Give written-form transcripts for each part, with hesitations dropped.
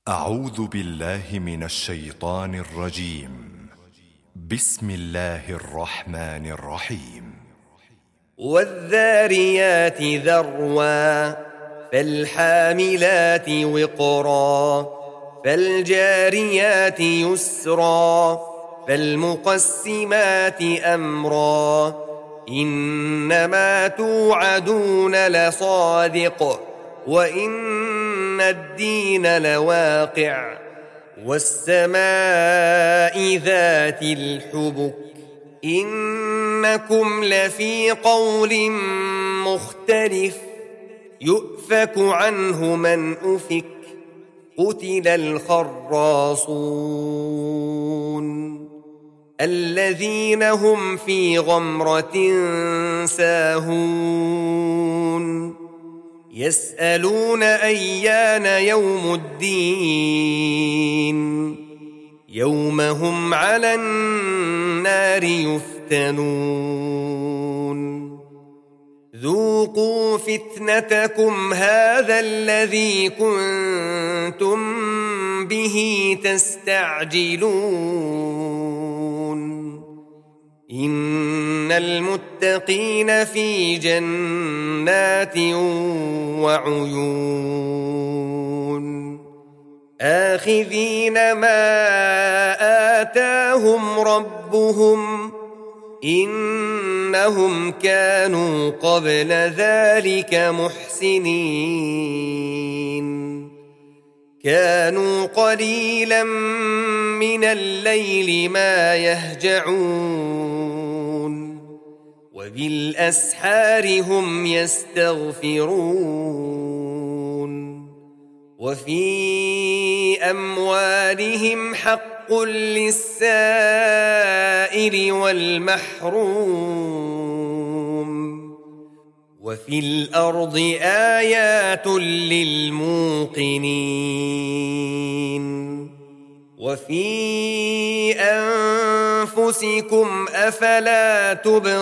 أعوذ بالله من الشيطان الرجيم. بسم الله الرحمن الرحيم. والذاريات ذروا فالحاملات وقرا فالجاريات يسرا فالمقسمات أمرا إنما توعدون لصادق وإن الدين لواقع والسماء ذات الحبك إنكم لفي قول مختلف يؤفك عنه من أفك قتل الخراصون الذين هم في غمرة ساهون يسألون أيان يوم الدين يوم هم على النار يفتنون ذوقوا فتنتكم هذا الذي كنتم به تستعجلون إن المتقين في جنات وعيون آخذين ما آتاهم ربهم إنهم كانوا قبل ذلك محسنين كانوا قليلا من الليل ما يهجعون وبالأسحار هم يستغفرون وفي أموالهم حق للسائل والمحروم وفي الأرض آيات للموقنين وفي أنفسكم أفلا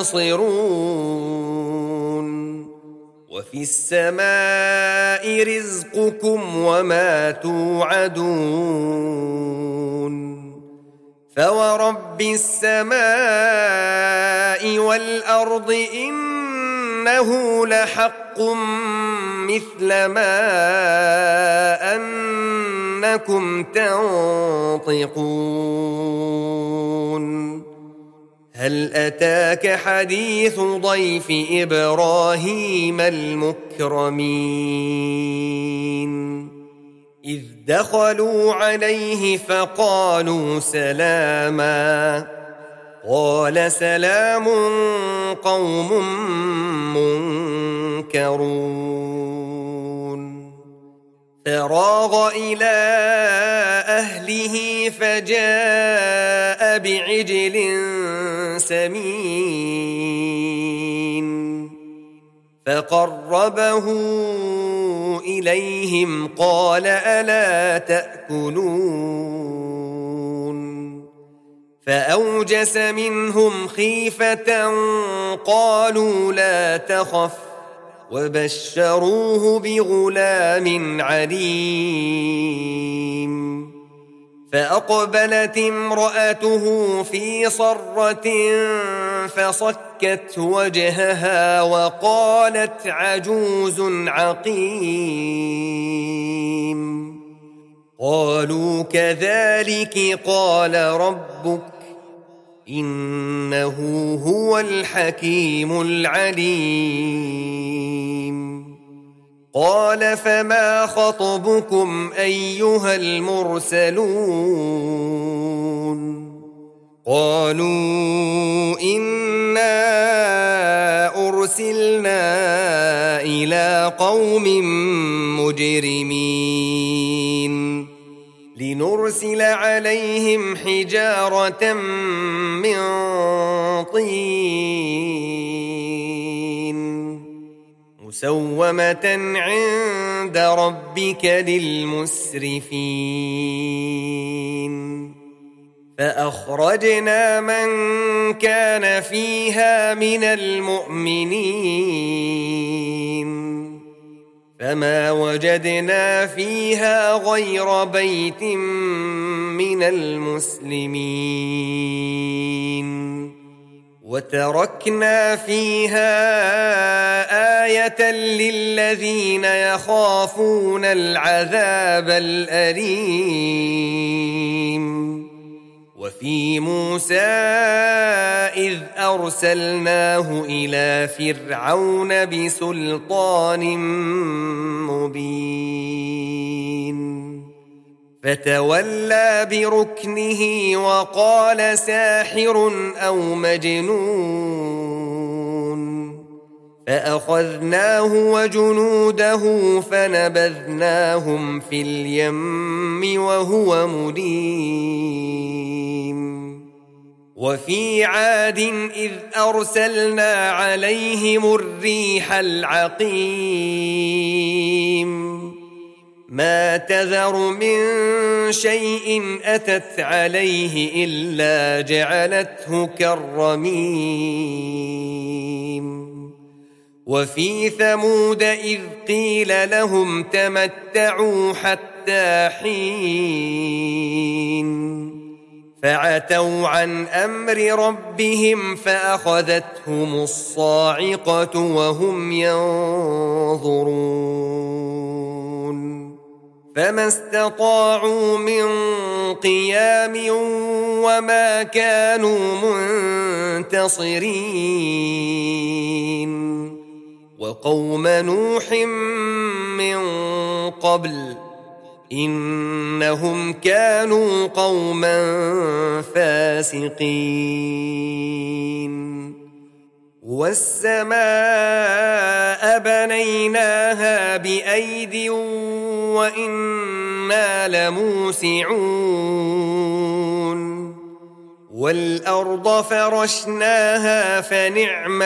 تبصرون وفي السماء رزقكم وما توعدون فورب السماء والأرض إنه لحق مثل ما أنكم تنطقون هل أتاك حديث ضيف إبراهيم المكرمين إذ دخلوا عليه فقالوا سلاما قال سلام قوم منكرون فراغ إلى أهله فجاء بعجل سمين فقربه إليهم قال ألا تأكلون فأوجس منهم خيفة قالوا لا تخف وبشروه بغلام عليم فأقبلت امرأته في صرة فصكت وجهها وقالت عجوز عقيم قالوا كذلك قال ربك إنه هو الحكيم العليم قال فما خطبكم أيها المرسلون قالوا إنا أرسلنا إلى قوم مجرمين لنرسل عليهم حجارة من طين مسومة عند ربك للمسرفين فأخرجنا من كان فيها من المؤمنين فما وجدنا فيها غير بيت من المسلمين وتركنا فيها آية للذين يخافون العذاب الأليم وفي موسى إذ أرسلناه إلى فرعون بسلطان مبين فتولى بركنه وقال ساحر أو مجنون فأخذناه وجنوده فنبذناهم في اليم وهو مليم وفي عاد إذ أرسلنا عليهم الريح العقيم ما تذر من شيء أتت عليه إلا جعلته كالرميم وفي ثمود إذ قيل لهم تمتعوا حتى حين فعتوا عن أمر ربهم فأخذتهم الصاعقة وهم ينظرون فما استطاعوا من قيام وما كانوا منتصرين وقوم نوح من قبل إنهم كانوا قوما فاسقين والسماء بنيناها بأيد وإنا لموسعون والأرض فرشناها فنعم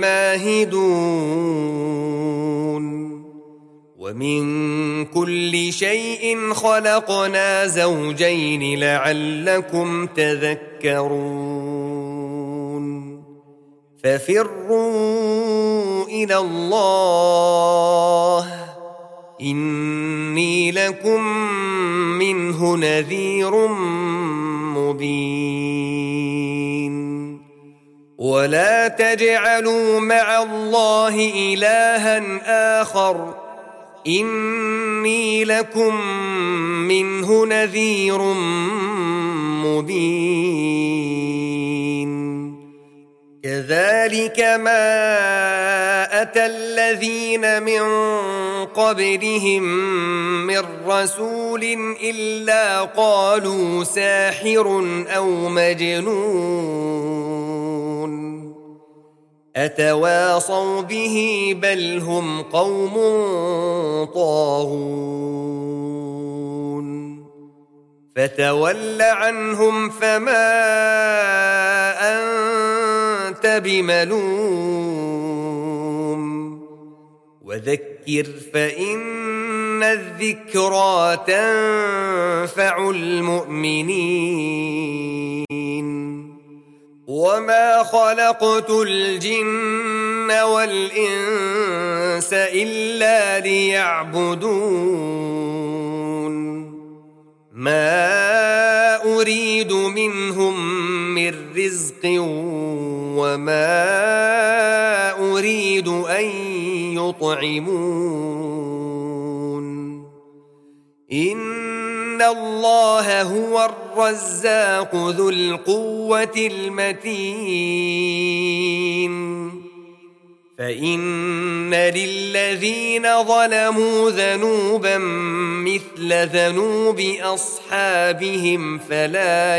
الماهدون ومن كل شيء خلقنا زوجين لعلكم تذكرون ففروا إلى الله إني لكم منه نذير مبين ولا تجعلوا مع الله إلها آخر إني لكم منه نذير مبين كذلك ما أتى الذين من قبلهم من رسول إلا قالوا ساحر أو مجنون أتواصوا به بل هم قوم طاغون فتول عنهم فما أنت بملوم وذكر فإن الذكرى تنفع المؤمنين وما خلقت الجن والإنس إلا ليعبدون ما أريد منهم من رزق وما أريد أن يطعمون إن الله هو الرزاق ذو القوة المتين فإن للذين ظلموا ذنوبا مثل ذنوب أصحابهم فلا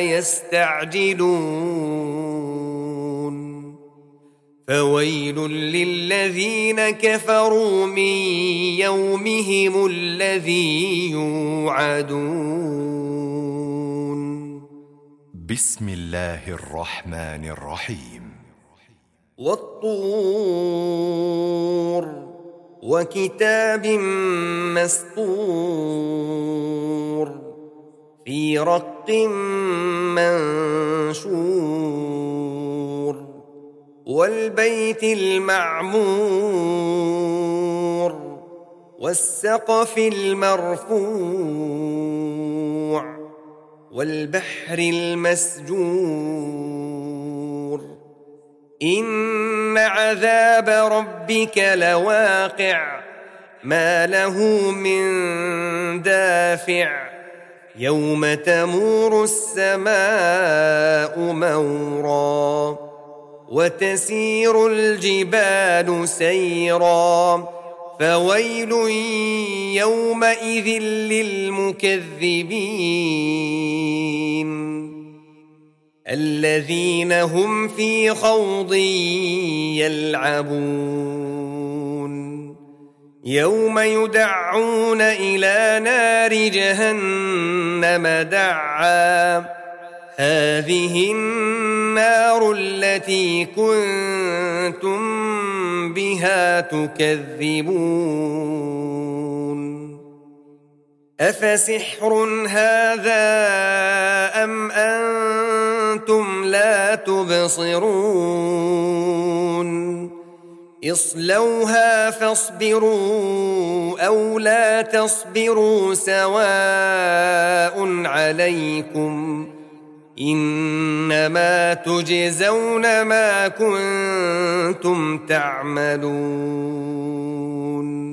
يستعجلون فويل للذين كفروا من يومهم الذي يوعدون بسم الله الرحمن الرحيم والطور وكتاب مسطور في رق منشور والبيت المعمور والسقف المرفوع والبحر المسجور إن عذاب ربك لواقع ما له من دافع يوم تمور السماء مورا وتسير الجبال سيرا فويل يومئذ للمكذبين الذين هم في خوض يلعبون يوم يدعون إلى نار جهنم دعا هذه النار التي كنتم بها تكذبون أفسحر هذا أم أنتم لا تبصرون اصلوها فاصبروا أو لا تصبروا سواء عليكم إنما تجزون ما كنتم تعملون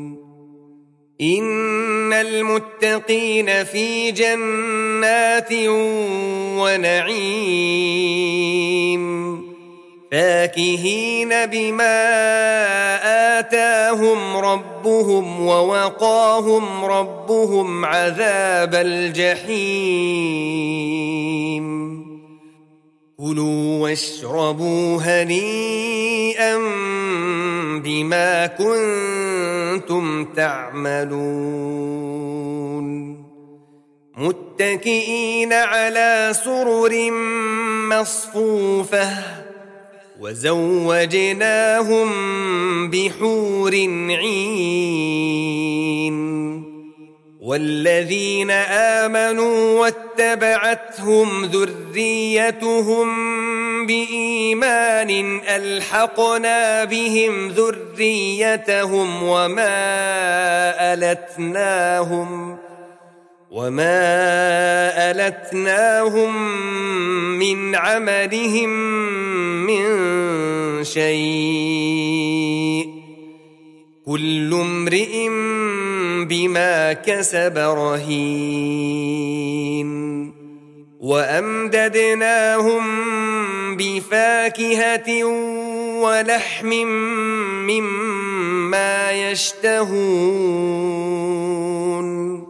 إن المتقين في جنات ونعيم فاكهين بما آتاهم ربهم ووقاهم ربهم عذاب الجحيم كلوا واشربوا هنيئا بما كنتم تعملون متكئين على سرر مصفوفة وزوجناهم بحور عين والذين آمنوا واتبعتهم ذريتهم بإيمان ألحقنا بهم ذريتهم وما ألتناهم من عملهم من شيء كل امرئ بما كسب رهين وأمددناهم بفاكهة ولحم مما يشتهون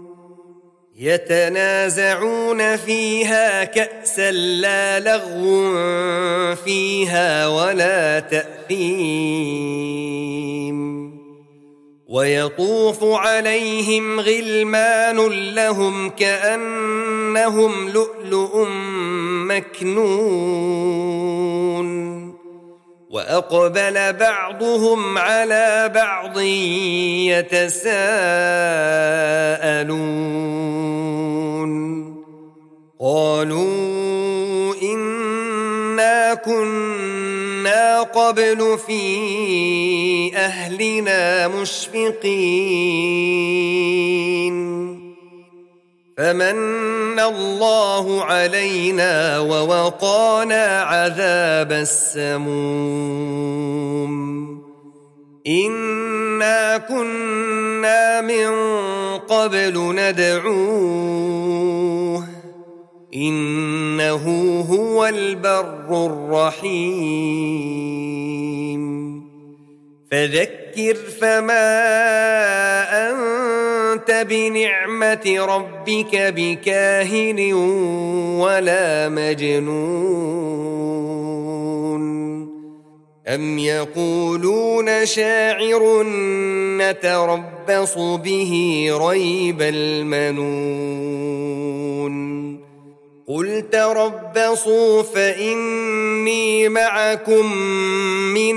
يتنازعون فيها كأسا لا لغو فيها ولا تأثيم ويطوف عليهم غلمان لهم كأنهم لؤلؤ مكنون وأقبل بعضهم على بعض يتساءلون قالوا إنا كنا قبل في أهلنا مشفقين فمن الله علينا ووقانا عذاب السموم إنا كنا من قبل ندعوه إنه هو البر الرحيم فذكر فما أنت بنعمة ربك بكاهن ولا مجنون أم يقولون شاعر نتربص به ريب المنون قل تربصوا فإني معكم من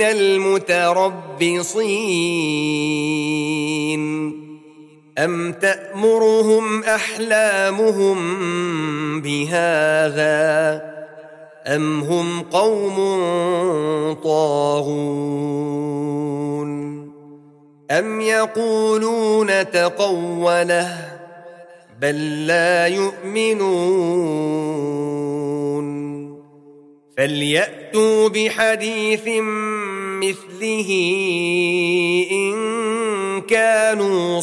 المتربصين أم تأمرهم أحلامهم بهذا أم هم قوم طاغون أم يقولون تقوله بل لا يؤمنون فليأتوا بحديث مثله إن كانوا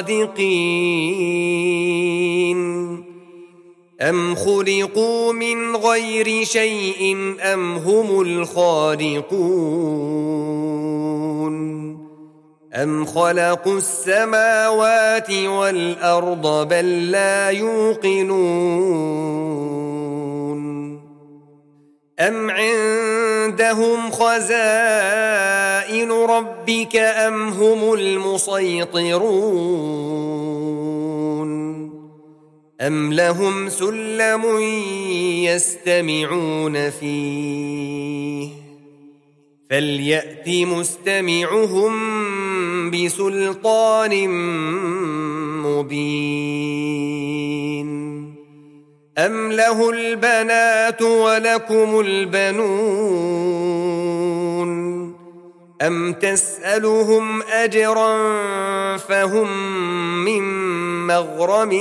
صادقين أم خلقوا من غير شيء أم هم الخالقون أم خلقوا السماوات والأرض بل لا يوقنون أم عندهم خزائن ربك أم هم المسيطرون أم لهم سلم يستمعون فيه فليأت مستمعهم بسلطان مبين أم له البنات ولكم البنون أم تسألهم أجرا فهم من مغرم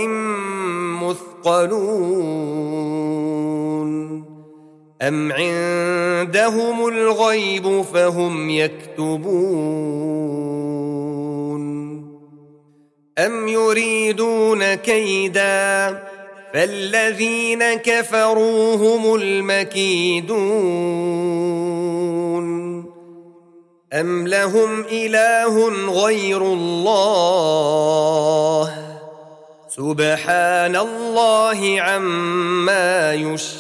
مثقلون أم عندهم الغيب فهم يكتبون أم يريدون كيدا فالذين كفروا هم المكيدون أم لهم إله غير الله سبحان الله عما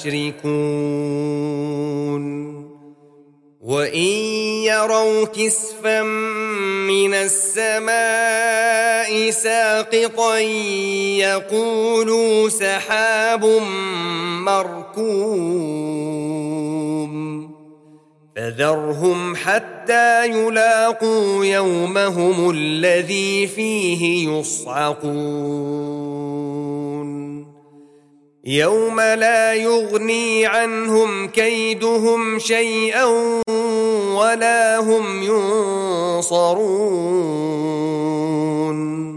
يشركون وإن يروا كسفا من السماء ساقطا يقولوا سحاب مركوم فذرهم حتى يلاقوا يومهم الذي فيه يصعقون يوم لا يغني عنهم كيدهم شيئا ولا هم ينصرون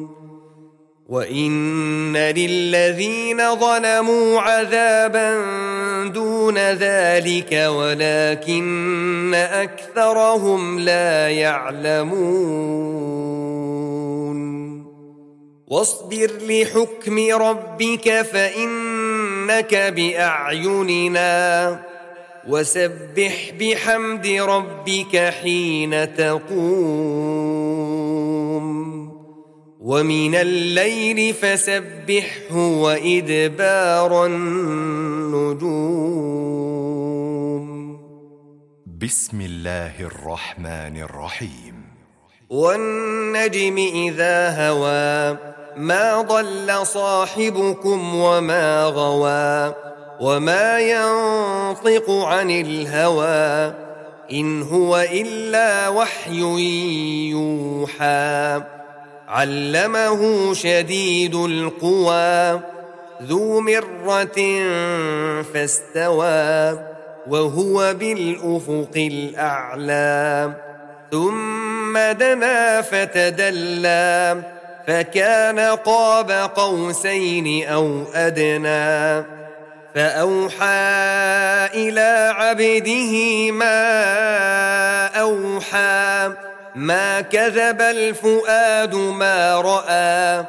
وإن للذين ظلموا عذابا دون ذلك ولكن أكثرهم لا يعلمون واصبر لحكم ربك فإنك بأعيننا وسبح بحمد ربك حين تقوم ومن الليل فسبحه وإدبار النجوم بسم الله الرحمن الرحيم والنجم إذا هوى ما ضل صاحبكم وما غوى وما ينطق عن الهوى إن هو إلا وحي يوحى علمه شديد القوى ذو مرة فاستوى وهو بالأفق الأعلى ثم دنا فتدلى فكان قاب قوسين أو أدنى فأوحى إلى عبده ما أوحى ما كذب الفؤاد ما رأى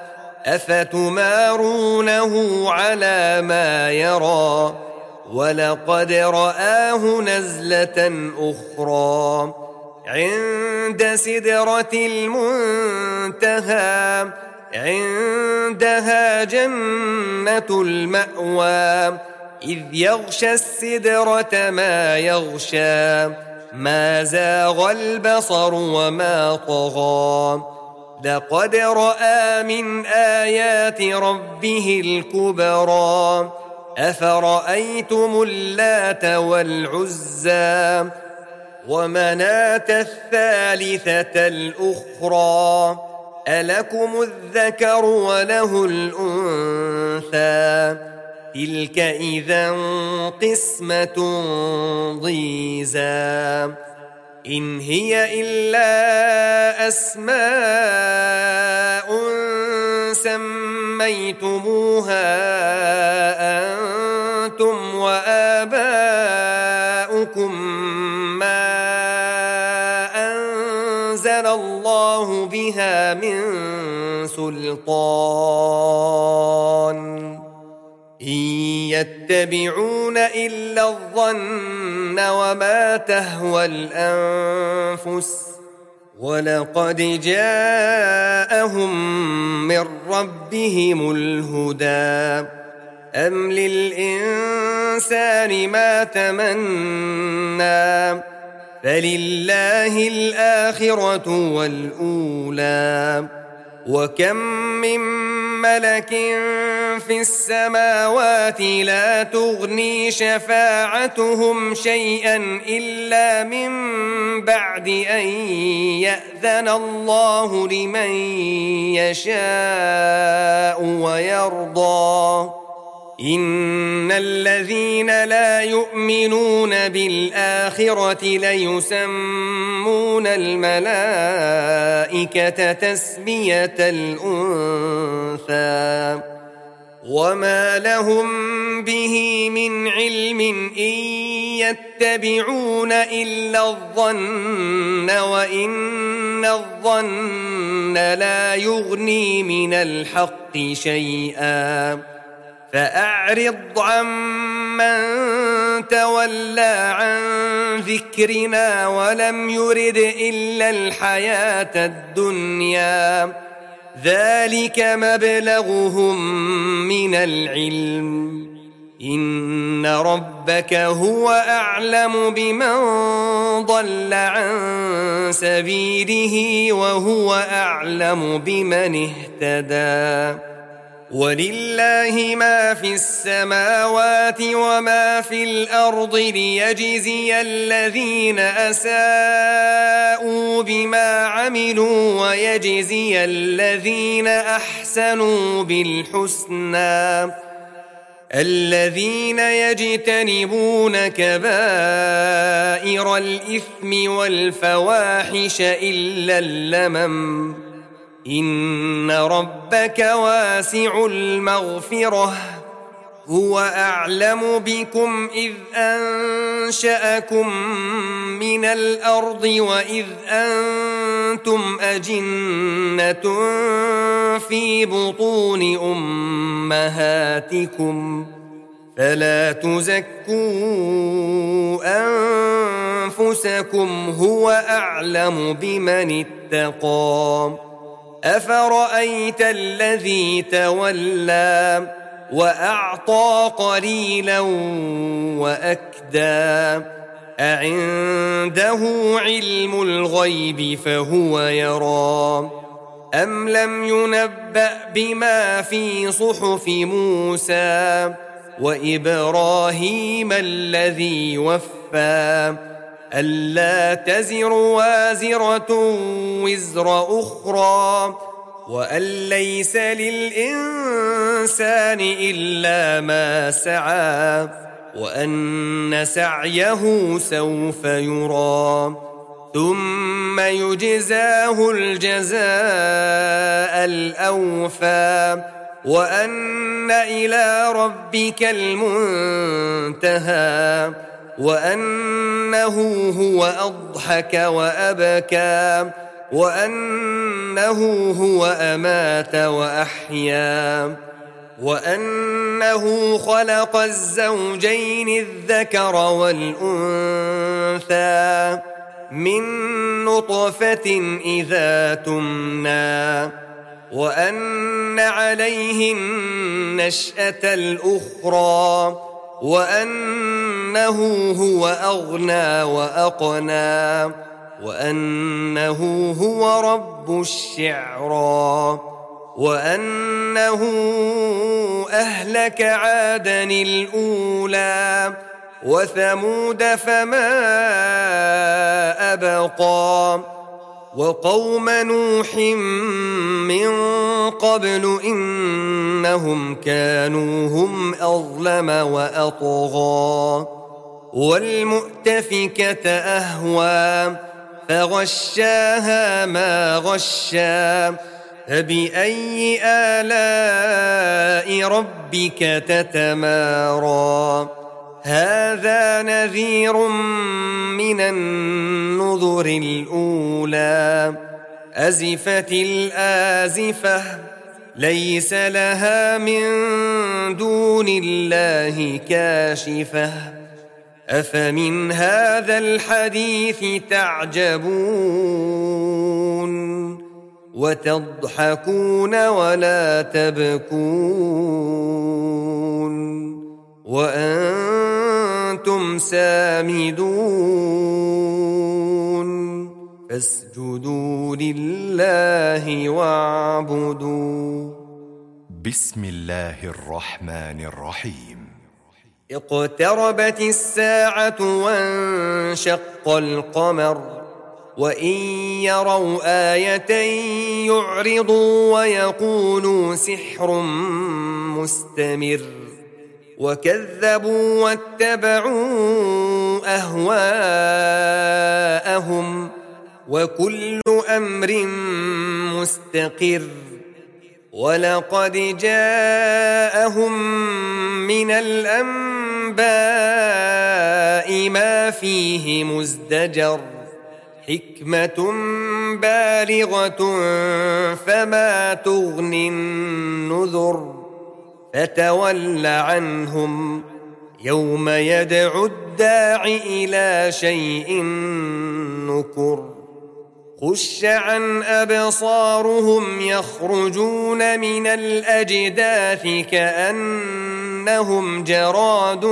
أفتمارونه على ما يرى ولقد رآه نزلة أخرى عند سدرة المنتهى عندها جنة المأوى إذ يغشى السدرة ما يغشى ما زاغ البصر وما طغى لقد رأى من آيات ربه الكبرى أفرأيتم اللات والعزى ومناة الثالثة الأخرى ألكم الذكر وله الأنثى تلك إذا قسمة ضيزى إن هي إلا أسماء سميتموها أنتم وآباؤكم ما أنزل الله بها من سلطان إن يتبعون إلا الظن وما تهوى الأنفس ولقد جاءهم من ربهم الهدى أم للإنسان ما تمنى فلله الآخرة والأولى وكم من ملك في السماوات لا تغني شفاعتهم شيئا إلا من بعد أن يأذن الله لمن يشاء ويرضى إن الذين لا يؤمنون بالآخرة ليسمون الملائكة تسمية الأنثى وما لهم به من علم إن يتبعون إلا الظن وإن الظن لا يغني من الحق شيئا فأعرض عمن تولى عن ذكرنا ولم يرد إلا الحياة الدنيا ذلك مبلغهم من العلم إن ربك هو أعلم بمن ضل عن سبيله وهو أعلم بمن اهتدى ولله ما في السماوات وما في الأرض ليجزي الذين أساءوا بما عملوا ويجزي الذين أحسنوا بالحسنى الذين يجتنبون كبائر الإثم والفواحش إلا اللمم إن ربك واسع المغفرة هو أعلم بكم إذ أنشأكم من الأرض وإذ أنتم أجنة في بطون أمهاتكم فلا تزكوا أنفسكم هو أعلم بمن اتقى أفرأيت الذي تولى وأعطى قليلا وأكدى أعنده علم الغيب فهو يرى أم لم ينبأ بما في صحف موسى وإبراهيم الذي وفى ألا تزر وازرة وزر أخرى وأن ليس للإنسان إلا ما سعى وأن سعيه سوف يرى ثم يجزاه الجزاء الأوفى وأن إلى ربك المنتهى وأنه هو أضحك وأبكى وأنه هو أمات وأحيا وأنه خلق الزوجين الذكر والأنثى من نطفة إذا تمنى وأن عليه النشأة الأخرى وأنه هو أغنى وأقنى وأنه هو رب الشعرى وأنه أهلك عادا الأولى وثمود فما أبقى وقوم نوح من قبل إنهم كانوا هم أظلم وأطغى والمؤتفكة أهوى فغشاها ما غشا فبأي آلاء ربك تتمارى هذا نذير من النذر الأولى أزفت الآزفة ليس لها من دون الله كاشفة أفمن هذا الحديث تعجبون وتضحكون ولا تبكون وأنتم سامدون فاسجدوا لله واعبدوا. بسم الله الرحمن الرحيم. اقتربت الساعة وانشق القمر وإن يروا آية يعرضوا ويقولوا سحر مستمر وكذبوا واتبعوا أهواءهم وكل أمر مستقر ولقد جاءهم من الأنباء ما فيه مزدجر حكمة بالغة فما تغني النذر فتول عنهم يوم يدعو الداع إلى شيء نكر خش عن أبصارهم يخرجون من الأجداث كأنهم جراد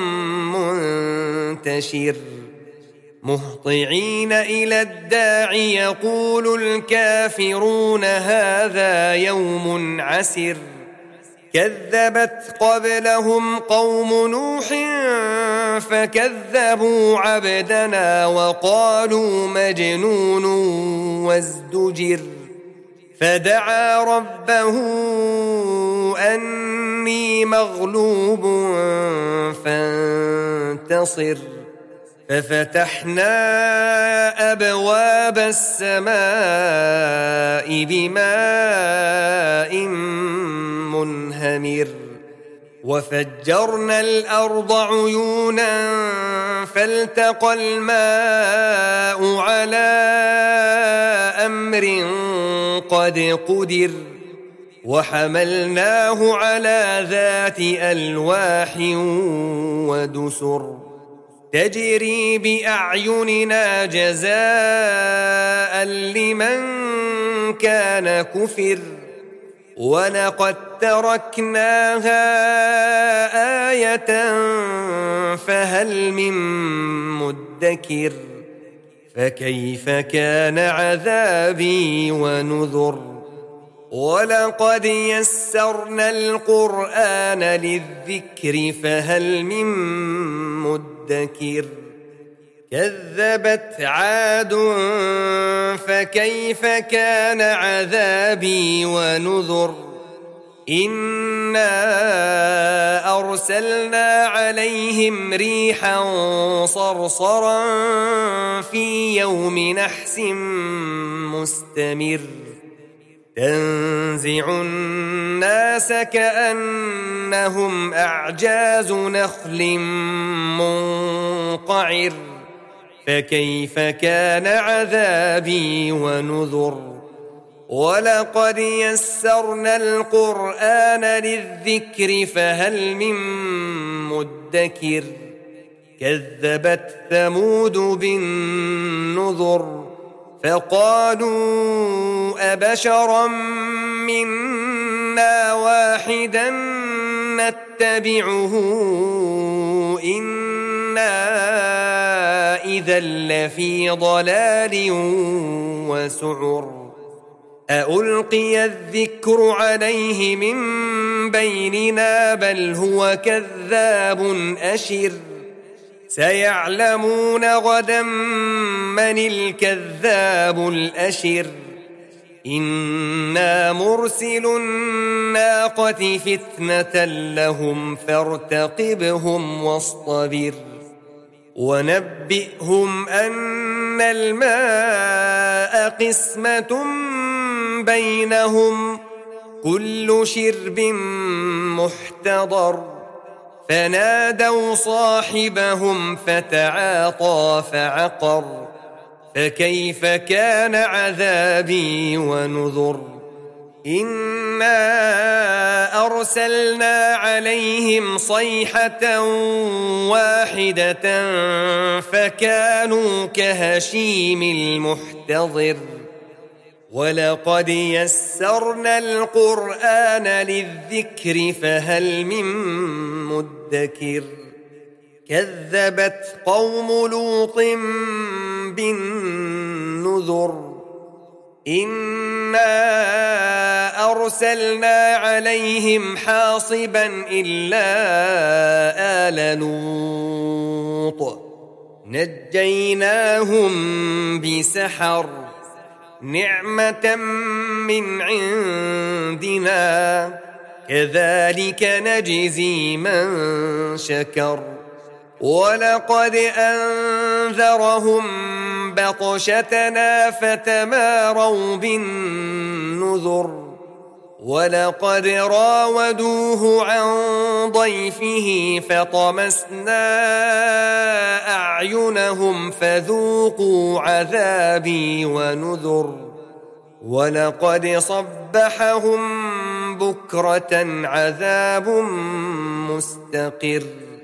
منتشر مهطعين إلى الداع يقول الكافرون هذا يوم عسر كذبت قبلهم قوم نوح فكذبوا عبدنا وقالوا مجنون وازدجر فدعا ربه أني مغلوب فانتصر ففتحنا أبواب السماء بماء منهمر وفجرنا الأرض عيونا فالتقى الماء على أمر قد قدر وحملناه على ذات ألواح ودسر تجري بأعيننا جزاء لمن كان كفر ولقد تركناها آية فهل من مدكر فكيف كان عذابي ونذر ولقد يسرنا القرآن للذكر فهل من مدكر كذبت عاد فكيف كان عذابي ونذر إنا أرسلنا عليهم ريحا صرصرا في يوم نحس مستمر تنزع الناس كأنهم أعجاز نخل منقعر فكيف كان عذابي ونذر ولقد يسرنا القرآن للذكر فهل من مدكر كذبت ثمود بالنذر فقالوا أبشرا منا واحدا نتبعه إنا إذا لفي ضلال وسعر أألقي الذكر عليه من بيننا بل هو كذاب أشر سيعلمون غدا من الكذاب الأشر إنا مرسل الناقة فتنة لهم فارتقبهم واصطبر ونبئهم أن الماء قسمة بينهم كل شرب محتضر فنادوا صاحبهم فتعاطى فعقر فكيف كان عذابي ونذر إنا أرسلنا عليهم صيحة واحدة فكانوا كهشيم المحتضر ولقد يسرنا القرآن للذكر فهل من مدكر كذبت قوم لوط بالنذر إنا أرسلنا عليهم حاصبا إلا آل لوط نجيناهم بسحر نعمة من عندنا كذلك نجزي من شكر ولقد أنذرهم بطشتنا فتماروا بالنذر ولقد راودوه عن ضيفه فطمسنا أعينهم فذوقوا عذابي ونذر ولقد صبحهم بكرة عذاب مستقر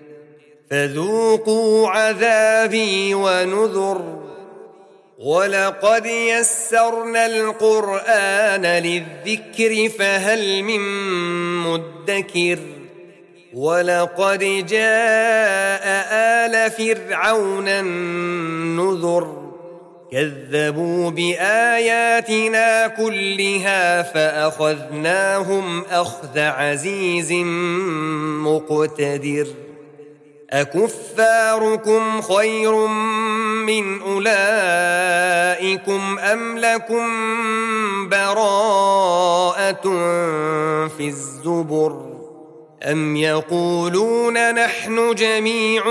فذوقوا عذابي ونذر ولقد يسرنا القرآن للذكر فهل من مدكر ولقد جاء آل فرعون النذر كذبوا بآياتنا كلها فأخذناهم أخذ عزيز مقتدر أكفاركم خير من أولئكم أم لكم براءة في الزبر أم يقولون نحن جميع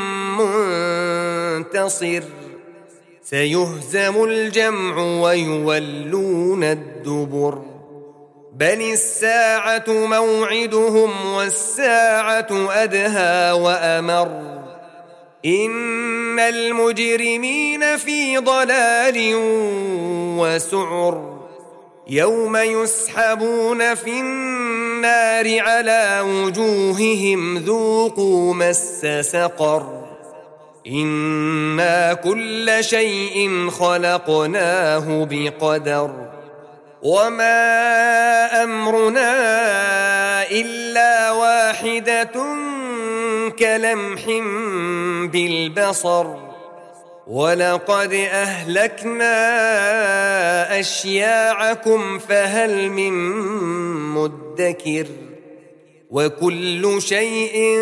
منتصر سيهزم الجمع ويولون الدبر بل الساعة موعدهم والساعة أدهى وأمر إن المجرمين في ضلال وسعر يوم يسحبون في النار على وجوههم ذوقوا مس سقر إنا كل شيء خلقناه بقدر وما أمرنا إلا واحدة كلمح بالبصر ولقد أهلكنا أشياعكم فهل من مدكر وكل شيء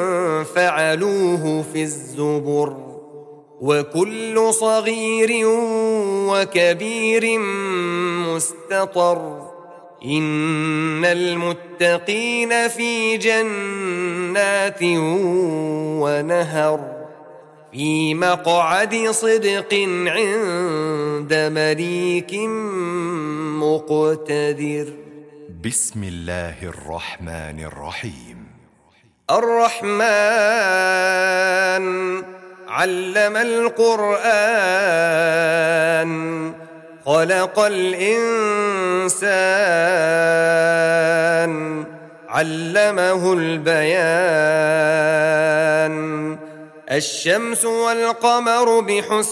فعلوه في الزبر وكل صغير وكبير مستطر إن المتقين في جنات ونهر في مقعد صدق عند مليك مقتدر بسم الله الرحمن الرحيم الرحمن علم القرآن خلق الإنسان علمه البيان الشمس والقمر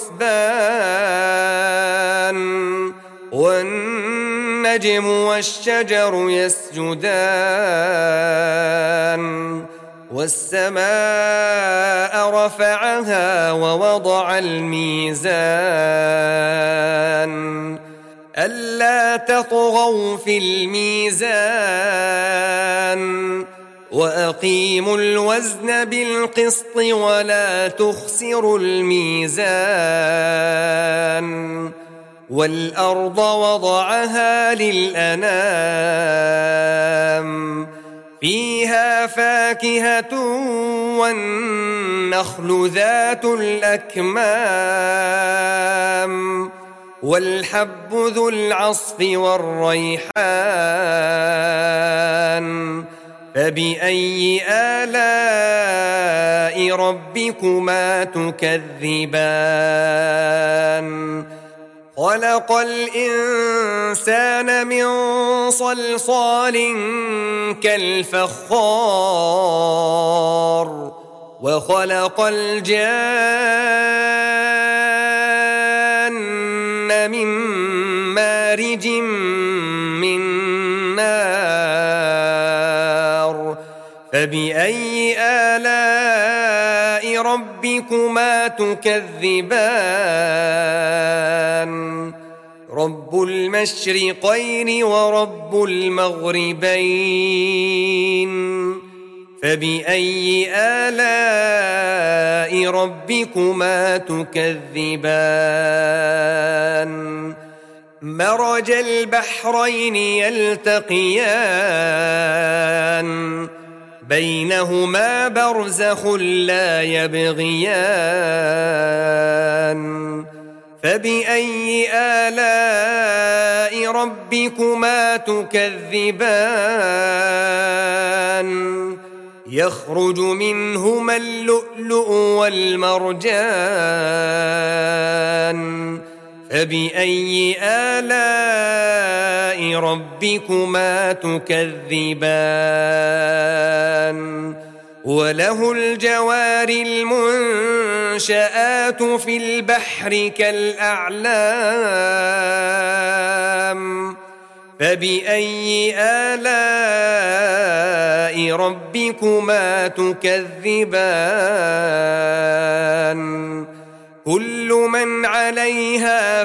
بحسبان والنجم والشجر يسجدان والسماء رفعها ووضع الميزان ألا تطغوا في الميزان وأقيموا الوزن بالقسط ولا تخسروا الميزان والأرض وضعها للأنام فيها فاكهة والنخل والنخل ذات الأكمام والحب ذو العصف والريحان فبأي آلاء ربكما تكذبان خلق الإنسان من صلصال كالفخار وخلق الجان من مارج من نار فبأي آلاء ربكما تكذبان رب المشرقين ورب المغربين فبأي آلاء ربكما تكذبان مرج البحرين يلتقيان بينهما برزخ لا يبغيان فبأي آلاء ربكما تكذبان يخرج منهما اللؤلؤ والمرجان فبأي آلاء ربكما تكذبان وله الجوار المنشآت في البحر كالأعلام فبأي آلاء ربكما تكذبان كل من عليها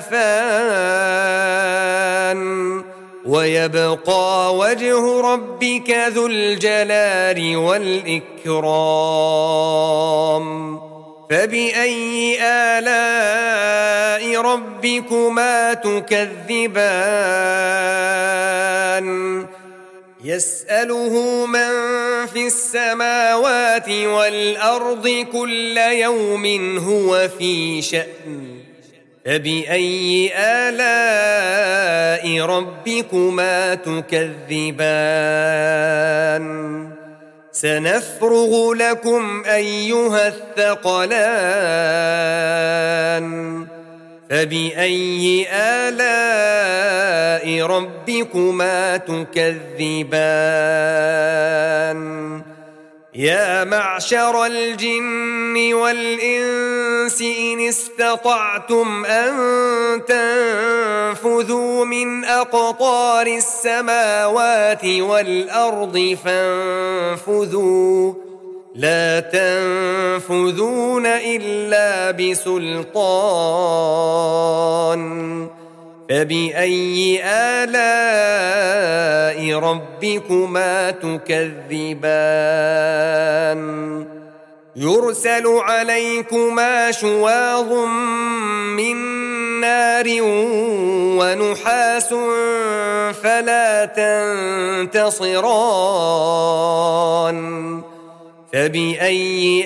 فان ويبقى وجه ربك ذو الجلال والإكرام فبأي آلاء ربكما تكذبان يسأله من في السماوات والأرض كل يوم هو في شأن فبأي آلاء ربكما تكذبان سنفرغ لكم أيها الثقلان فبأي آلاء ربكما تكذبان يا معشر الجن والإنس إن استطعتم أن تنفذوا من أقطار السماوات والأرض فانفذوا لا تنفذون إلا بسلطان فبأي آلاء ربكما تكذبان يرسل عليكما شواظ من نار ونحاس فلا تنتصران فبأي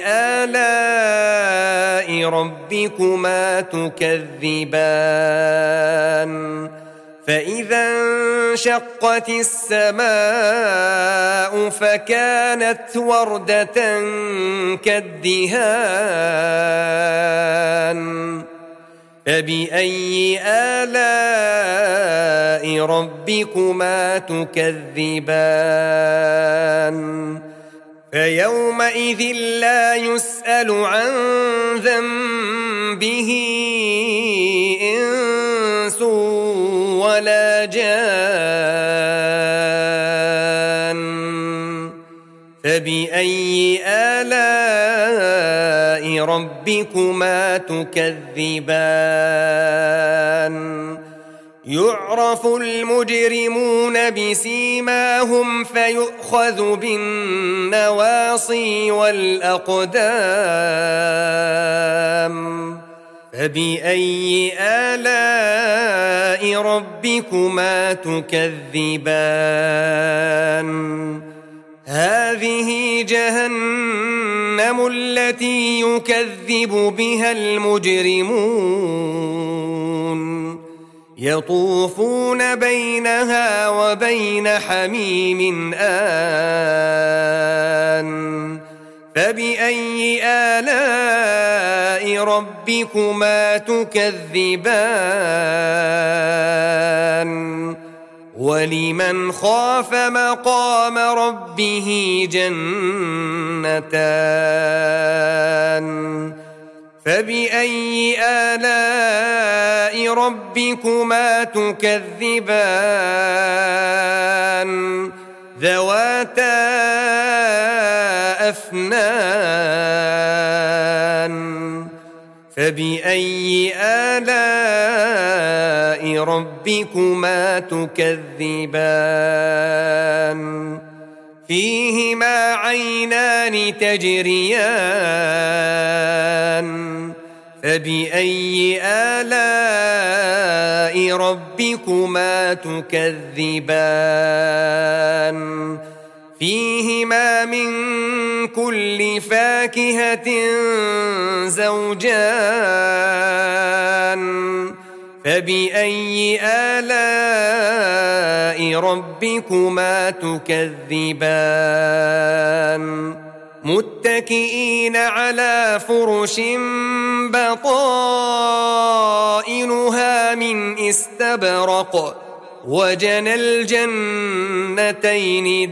آلاء ربكما تكذبان فإذا انشقت السماء فكانت وردة كالدهان فبأي آلاء ربكما تكذبان فيومئذ لا يسأل عن ذنبه إنس ولا جان فبأي آلاء ربكما تكذبان يعرف المجرمون بسيماهم فيؤخذ بالنواصي والأقدام فبأي آلاء ربكما تكذبان هذه جهنم جهنم التي يكذب بها المجرمون يطوفون بينها وبين حميم آن فبأي آلاء ربكما تكذبان ولمن خاف مقام ربه جنتان فبأي آلاء ربكما تكذبان ذواتا أفنان فبأي آلاء ربكما تكذبان فيهما عينان تجريان فبأي آلاء ربكما تكذبان فيهما من كل فاكهة زوجان فبأي آلاء ربكما تكذبان متكئين على فرش بطائنها من استبرق وجنى الجنتين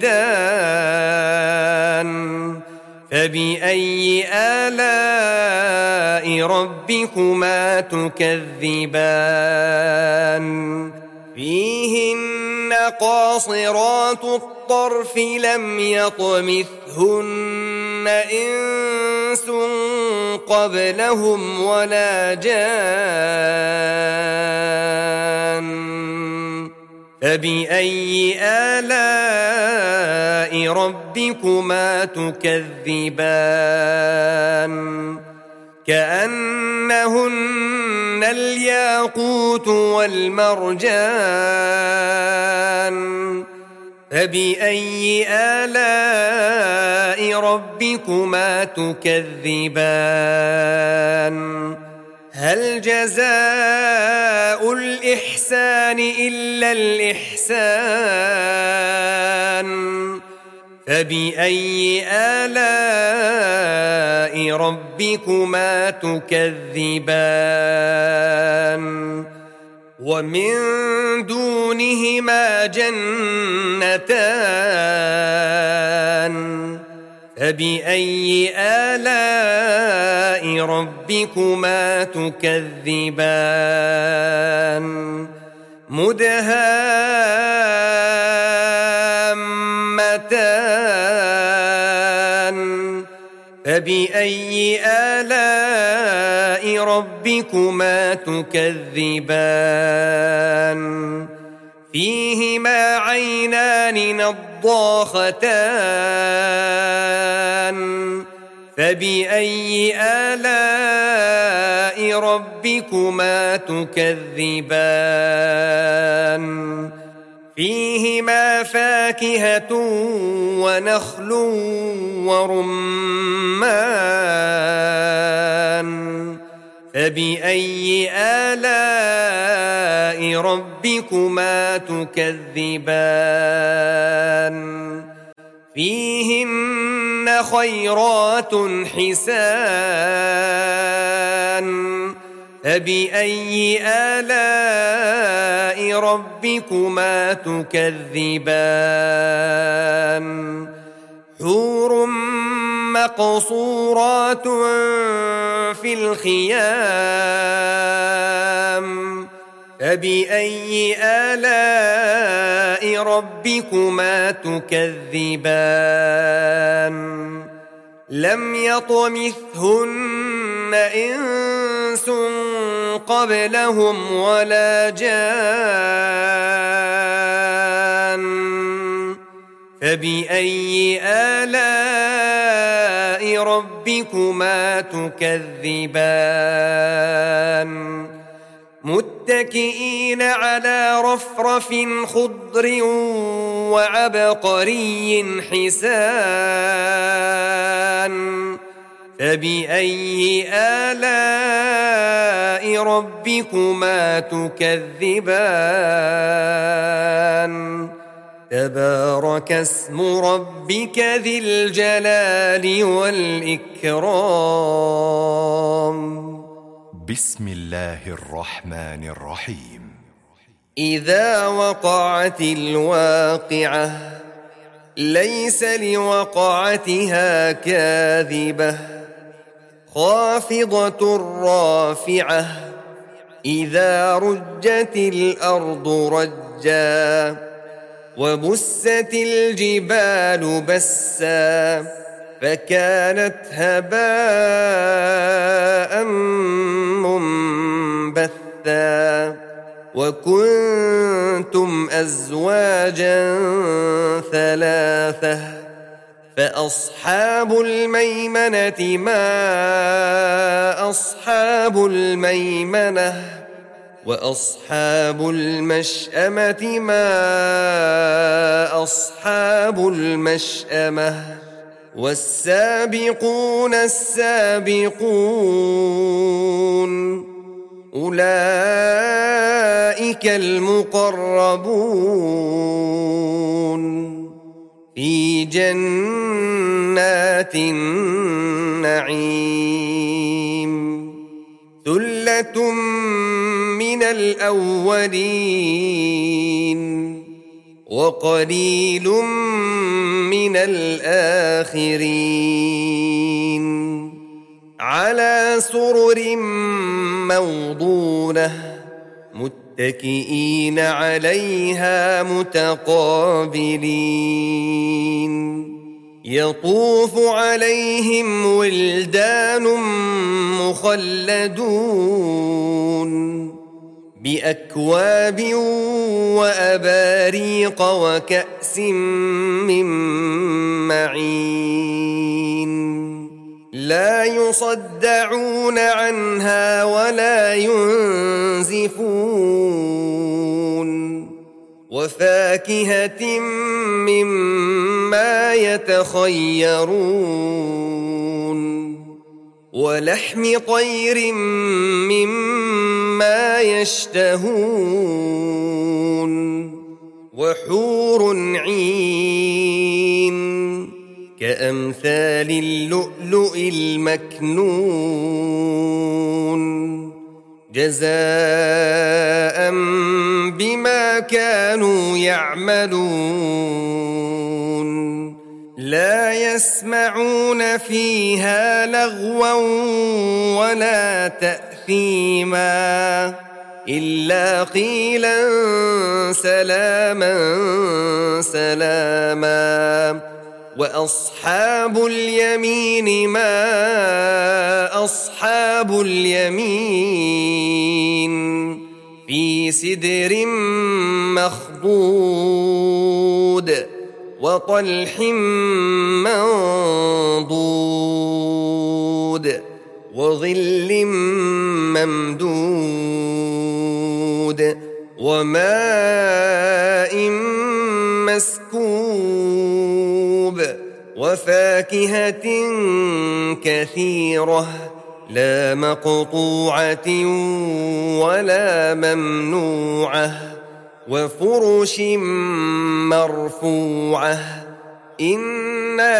دان فبأي آلاء ربكما تكذبان فيهن قاصرات الطرف لم يطمثهن إنس قبلهم ولا جان فبأي آلاء ربكما تكذبان كأنهن الياقوت والمرجان فبأي آلاء ربكما تكذبان هل جزاء الإحسان إلا الإحسان فبأي آلاء ربكما تكذبان ومن دونهما جنتان فبأي آلاء ربكما تكذبان مدهامتان فبأي آلاء ربكما تكذبان فيهما عينان نضاختان فبأي آلاء ربكما تكذبان فيهما فاكهة ونخل ورمان فبأي آلاء ربكما تكذبان فيهن خيرات حسان فبأي آلاء ربكما تكذبان حور مقصورات في الخيام فبأي آلاء ربكما تكذبان لم يطمثهن إنس قبلهم ولا جان فبأي آلاء ربكما تكذبان متكئين على رفرف خضر وعبقري حسان فبأي آلاء ربكما تكذبان تبارك اسم ربك ذي الجلال والإكرام بسم الله الرحمن الرحيم إذا وقعت الواقعة ليس لوقعتها كاذبة خافضة رافعة إذا رجت الأرض رجا وبست الجبال بسا فكانت هباء منبثا وكنتم أزواجا ثلاثة فأصحاب الميمنة ما أصحاب الميمنة وأصحاب المشأمة ما أصحاب المشأمة والسابقون السابقون أولئك المقربون في جنات النعيم ثلة من الأولين وقليل من الآخرين على سرر موضونة متكئين عليها متقابلين يطوف عليهم ولدان مخلدون بأكواب وأباريق وكأس من معين لا يصدعون عنها ولا ينزفون وفاكهة مما يتخيرون ولحم طير مما يشتهون وحور عين كأمثال اللؤلؤ المكنون جزاء بما كانوا يعملون لا يسمعون فيها لغوا ولا تأثيما إلا قيلا سلاما سلاما وأصحاب اليمين ما أصحاب اليمين في سدر مخضود وطلح منضود وظل ممدود وماء مسكوب وفاكهة كثيرة لا مقطوعة ولا ممنوعة وفرش مرفوعة إنا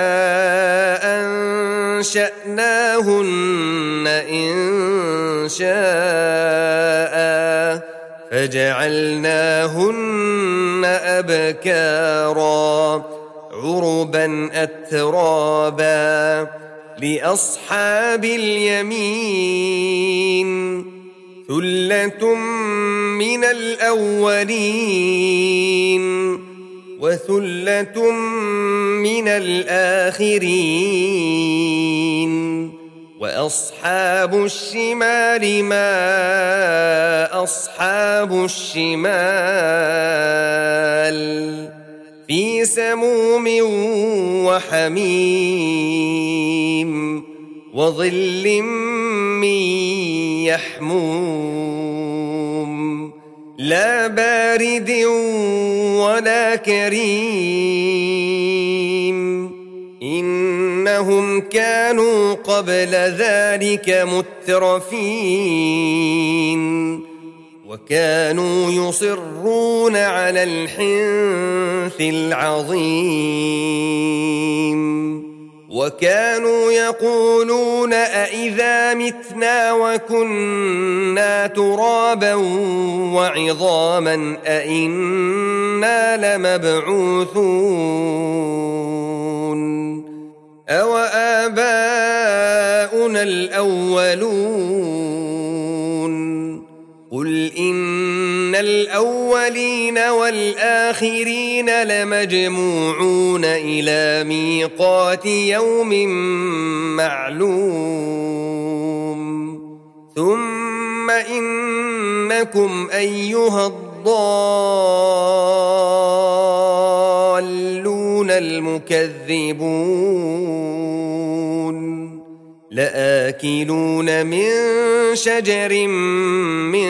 أنشأناهن إن شاء فجعلناهن أبكارا عربا أترابا لأصحاب اليمين ثلة من الأولين وثلة من الآخرين وأصحاب الشمال ما أصحاب الشمال في سموم وحميم وظل من يحموم لا بارد ولا كريم إنهم كانوا قبل ذلك مترفين وكانوا يصرون على الحنث العظيم وكانوا يقولون أإذا متنا وكنا ترابا وعظاما أإنا لمبعوثون أو آباؤنا الأولون قل إن الأولين والآخرين لمجموعون إلى ميقات يوم معلوم ثم إنكم أيها الضالون المكذبون لآكلون من شجر من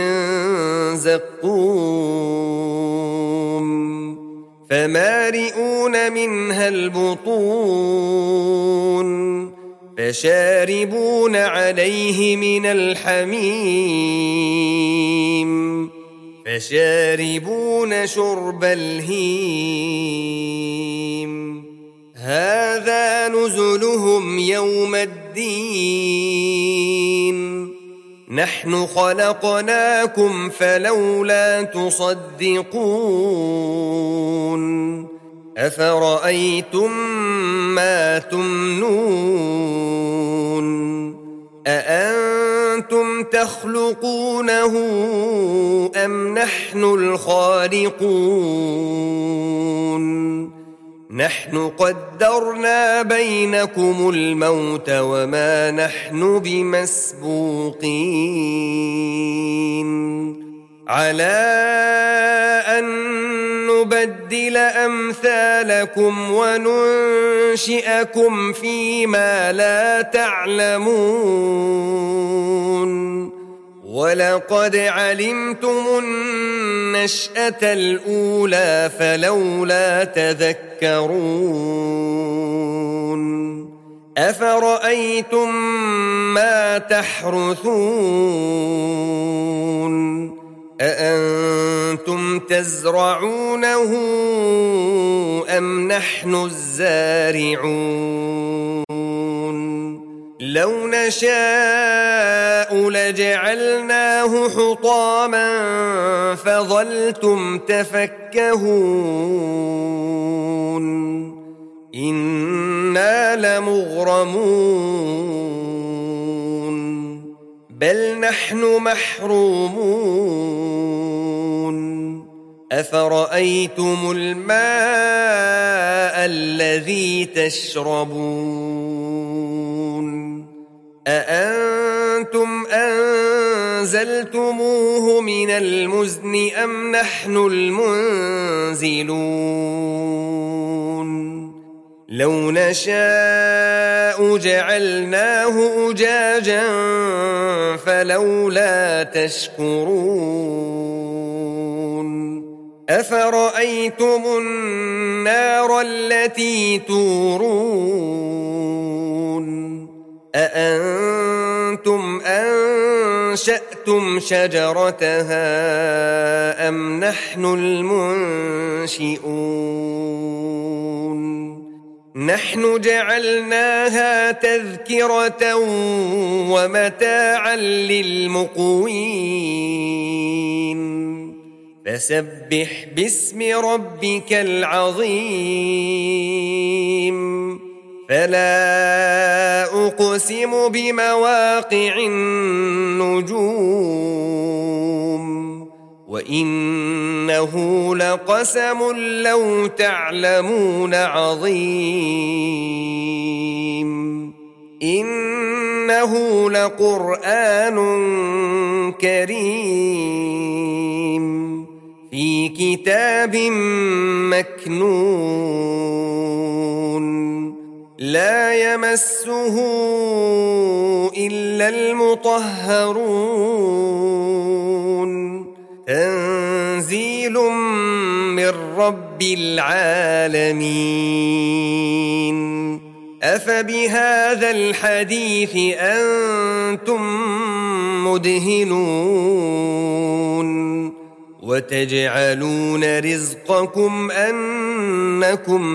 زقوم فمالئون منها البطون فشاربون عليه من الحميم فشاربون شرب الهيم هذا نزلهم يوم الدين نحن خلقناكم فلولا تصدقون أفرأيتم ما تمنون أأنتم تخلقونه أم نحن الخالقون نحن قدرنا بينكم الموت وما نحن بمسبوقين على أن نبدل أمثالكم وننشئكم فيما لا تعلمون ولقد علمتم النشأة الأولى فلولا تذكرون أفرأيتم ما تحرثون أأنتم تزرعونه أم نحن الزارعون لو نشاء لجعلناه حطاما فظلتم تفكهون إنا لمغرمون بل نحن محرومون أفرأيتم الماء الذي تشربون أأنتم أنزلتموه من المزن أم نحن المنزلون لو نشاء جعلناه أجاجا فلولا تشكرون أفرأيتم النار التي تورون أأنتم أنشأتم شجرتها أم نحن المنشئون نحن جعلناها تذكرة ومتاعا للمقوين فسبح باسم ربك العظيم فلا أقسم بمواقع النجوم وإنه لقسم لو تعلمون عظيم إنه لقرآن كريم في كتاب مكنون لا يمسه إلا المطهرون تنزيل من رب العالمين أفبهذا الحديث أنتم مدهنون وتجعلون رزقكم أنكم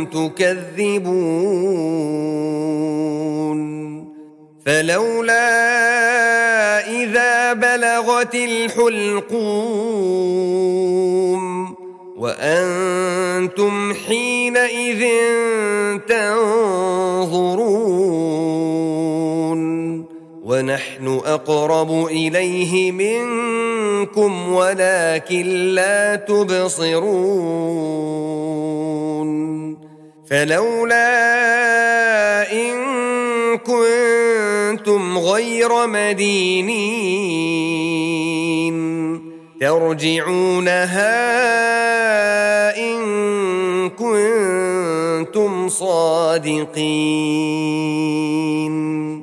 تكذبون فلولا إذا بلغت الحلقوم وأنتم حينئذ تنظرون ونحن أقرب إليه منكم ولكن لا تبصرون فلولا إن كنتم غير مدينين ترجعونها إن كنتم صادقين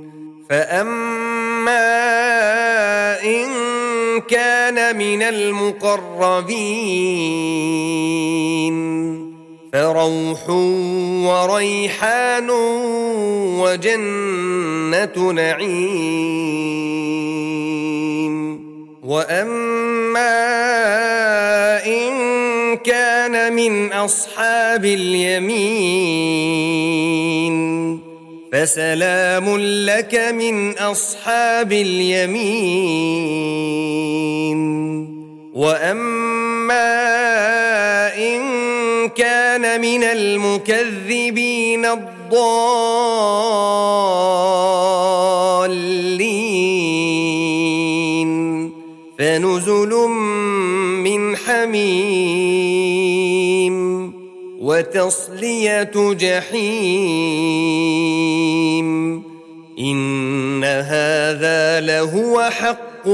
فأما إن كان من المقربين فروح وريحان وجنة نعيم وأما إن كان من أصحاب اليمين فسلام لك من أصحاب اليمين وأما إن كان من المكذبين الضالين فنزل من حميم وتصلية جحيم إن هذا لهو حق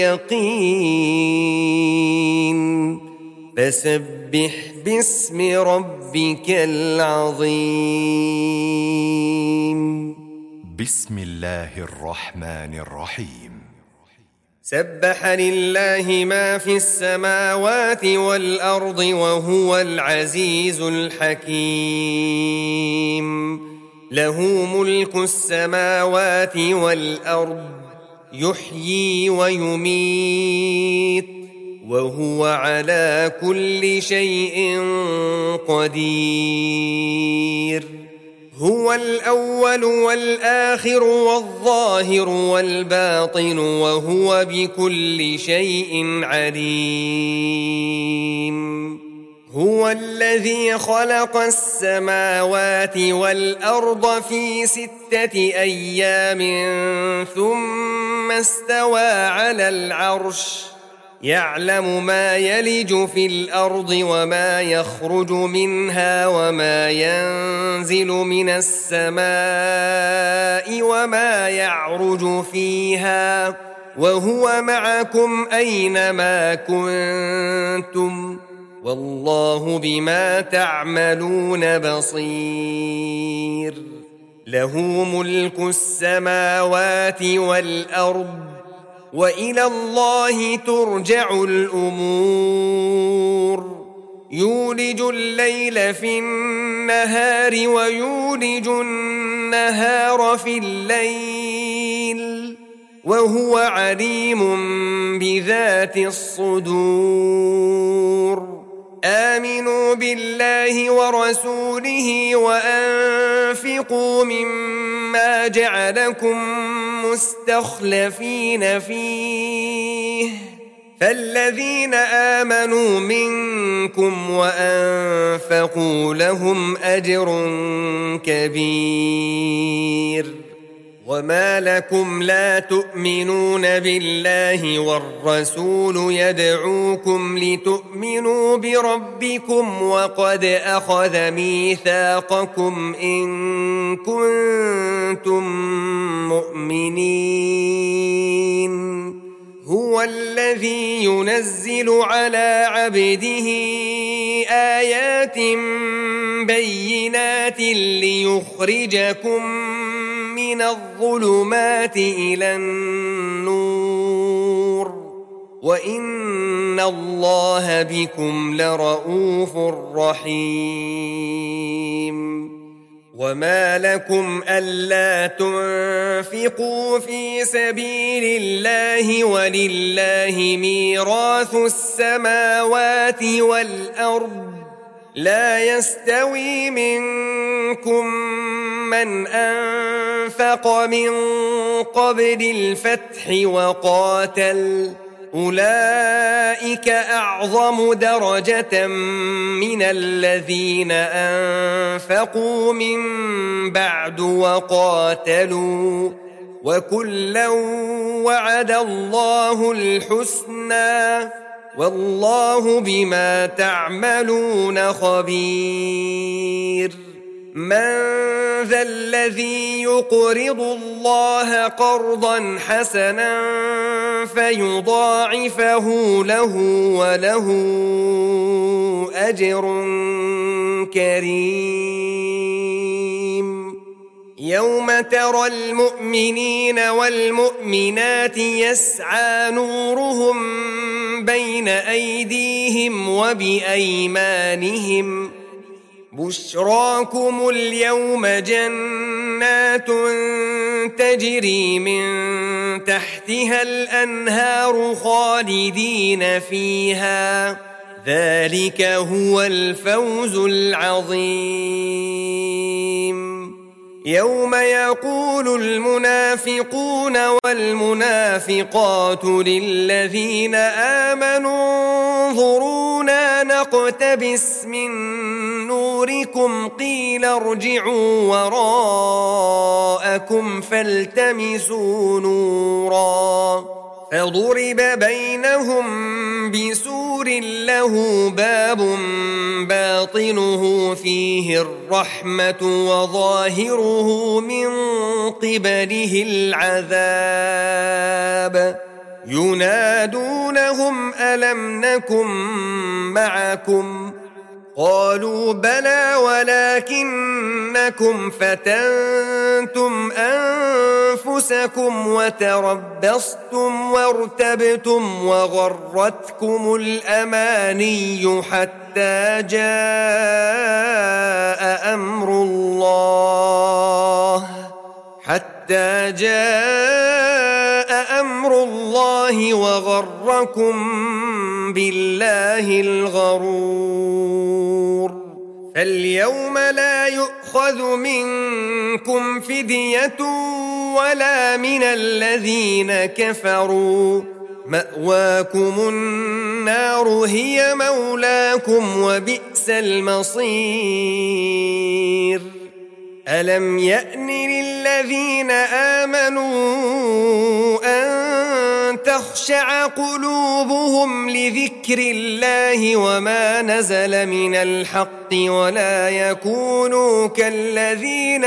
اليقين فسبح باسم ربك العظيم بسم الله الرحمن الرحيم سبح لله ما في السماوات والأرض وهو العزيز الحكيم له ملك السماوات والأرض يحيي ويميت وهو على كل شيء قدير هو الأول والآخر والظاهر والباطن وهو بكل شيء عليم هو الذي خلق السماوات والأرض في 6 أيام ثم استوى على العرش يعلم ما يلج في الأرض وما يخرج منها وما ينزل من السماء وما يعرج فيها وهو معكم أينما كنتم والله بما تعملون بصير له ملك السماوات والأرض وإلى الله ترجع الأمور يولج الليل في النهار ويولج النهار في الليل وهو عليم بذات الصدور آمنوا بالله ورسوله وأنفقوا مما جعلكم مستخلفين فيه فالذين آمنوا منكم وأنفقوا لهم أجر كبير وما لكم لا تؤمنون بالله والرسول يدعوكم لتؤمنوا بربكم وقد أخذ ميثاقكم إن كنتم مؤمنين هو الذي ينزل على عبده آيات بينات ليخرجكم من الظلمات إلى النور وإن الله بكم لرؤوف رحيم وما لكم ألا تنفقوا في سبيل الله ولله ميراث السماوات والأرض لا يستوي منكم من أنفق من قبل الفتح وقاتل أولئك أعظم درجة من الذين أنفقوا من بعد وقاتلوا وكلا وعد الله الحسنى والله بما تعملون خبير من ذا الذي يقرض الله قرضا حسنا فيضاعفه له وله أجر كريم يوم ترى المؤمنين والمؤمنات يسعى نورهم بين أيديهم وبأيمانهم بشراكم اليوم جنات تجري من تحتها الأنهار خالدين فيها ذلك هو الفوز العظيم يوم يقول المنافقون والمنافقات للذين آمنوا انظرونا نقتبس من نوركم قيل ارجعوا وراءكم فالتمسوا نورا فضرب بينهم بسور له باب باطنه فيه الرحمة وظاهره من قبله العذاب ينادونهم ألم نكن معكم قالوا بلى ولكنكم فتنتم أنفسكم وتربصتم وارتبتم وغرتكم الأماني حتى جاء أمر الله وغركم بالله الغرور فاليوم لا يؤخذ منكم فدية ولا من الذين كفروا مأواكم النار هي مولاكم وبئس المصير ألم يأن للذين آمنوا أن تخشع قلوبهم لذكر الله وما نزل من الحق ولا يكونوا كالذين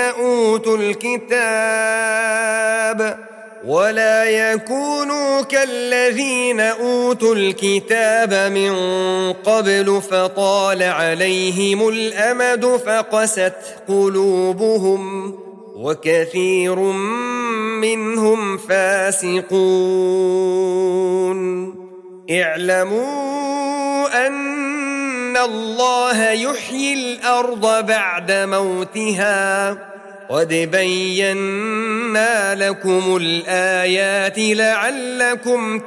أوتوا الكتاب من قبل فطال عليهم الأمد فقست قلوبهم وكثير منهم فاسقون اعلموا أن الله يحيي الأرض بعد موتها قد بينا لكم الآيات لعلكم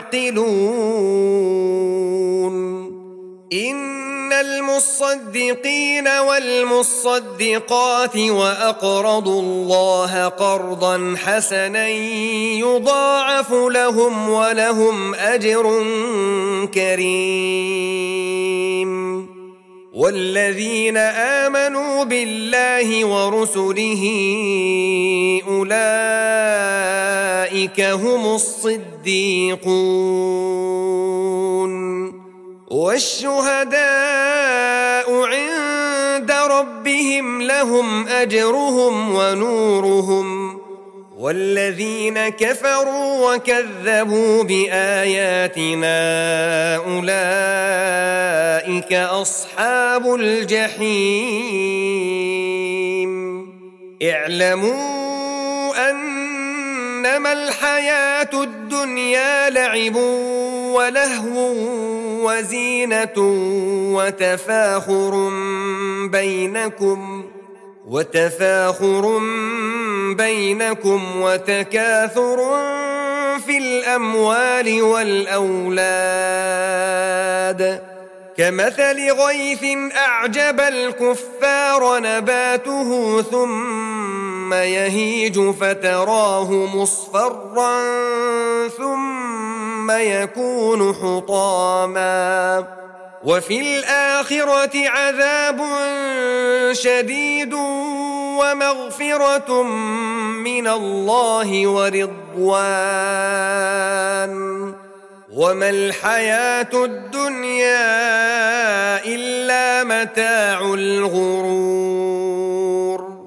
تعقلون إن المصدقين والمصدقات وأقرضوا الله قرضا حسنا يضاعف لهم ولهم أجر كريم والذين آمنوا بالله ورسله أولئك هم الصديقون والشهداء عند ربهم لهم أجرهم ونورهم والذين كفروا وكذبوا بآياتنا أولئك أصحاب الجحيم اعلموا أنما الحياة الدنيا لعب ولهو وزينة وتفاخر بينكم وتفاخر بينكم وتكاثر في الأموال والأولاد كمثل غيث أعجب الكفار نباته ثم يهيج فتراه مصفرا ثم يكون حطاما وفي الآخرة عذاب شديد ومغفرة من الله ورضوان وما الحياة الدنيا إلا متاع الغرور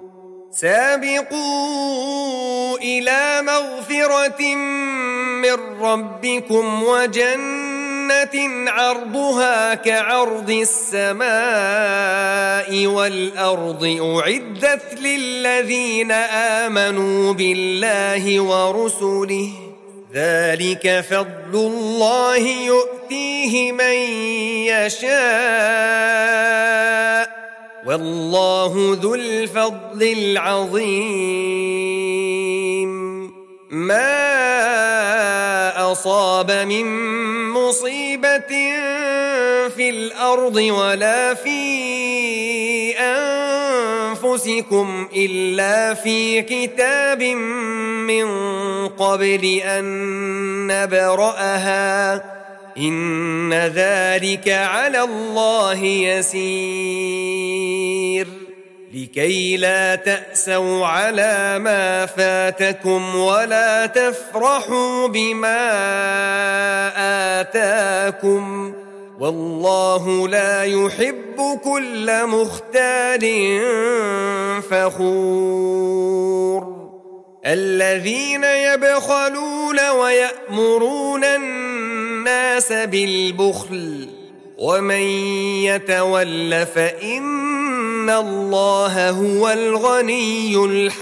سابقوا إلى مغفرة من ربكم وجنة عرضها كعرض السماء والأرض أعدت للذين آمنوا بالله ورسله ذلك فضل الله يؤتيه من يشاء والله ذو الفضل العظيم ما أصاب من مصيبة في الأرض ولا في أنفسكم إلا في كتاب من قبل أن نبرأها إن ذلك على الله يسير لكي لا تأسوا على ما فاتكم ولا تفرحوا بما آتاكم والله لا يحب كل مختال فخور الذين يبخلون ويأمرون الناس بالبخل ومن يتول فإن الله هو الغني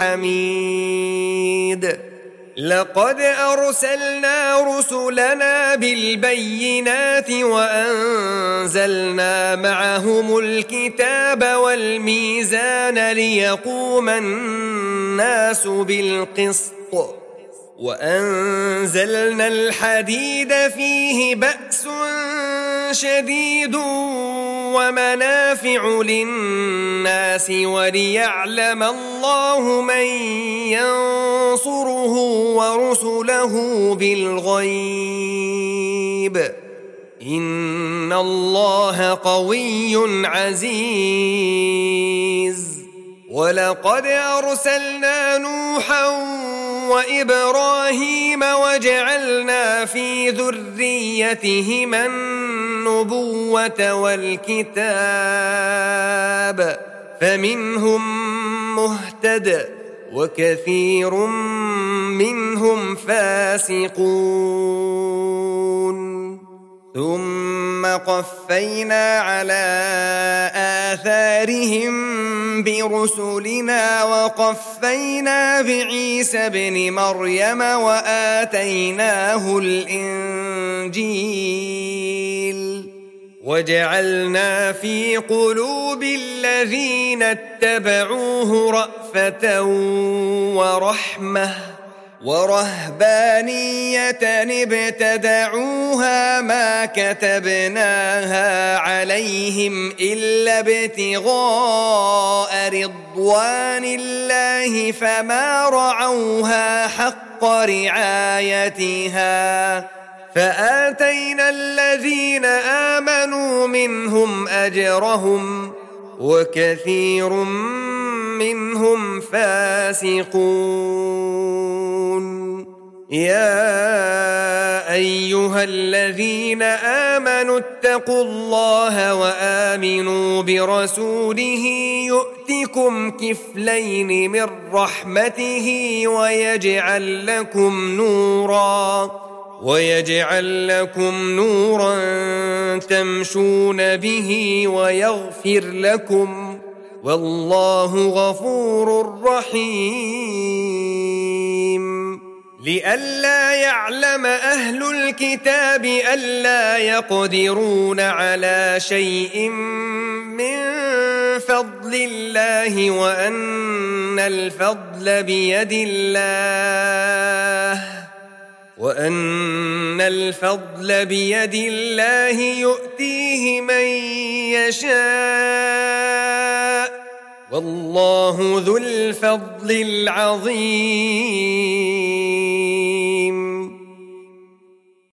الحميد لقد أرسلنا رسلنا بالبينات وأنزلنا معهم الكتاب والميزان ليقوم الناس بالقسط وأنزلنا الحديد فيه بأس شديد ومنافع للناس وليعلم الله من ينصره ورسله بالغيب إن الله قوي عزيز ولقد أرسلنا نوحا وإبراهيم وجعلنا في ذريتهما النبوة والكتاب فمنهم مهتد وكثير منهم فاسقون ثم قفينا على آثارهم برسلنا وقفينا بعيسى ابن مريم وآتيناه الإنجيل وجعلنا في قلوب الذين اتبعوه رأفة ورحمة ورهبانية ابتدعوها ما كتبناها عليهم إلا ابتغاء رضوان الله فما رعوها حق رعايتها فآتينا الذين آمنوا منهم أجرهم وكثير منهم فاسقون يا أيها الذين آمنوا اتقوا الله وآمنوا برسوله يؤتكم كفلين من رحمته ويجعل لكم نورا تمشون به ويغفر لكم والله غفور رحيم لئلا يعلم أهل الكتاب ألا يقدرون على شيء من فضل الله وأن الفضل بيد الله يؤتيه من يشاء والله ذو الفضل العظيم.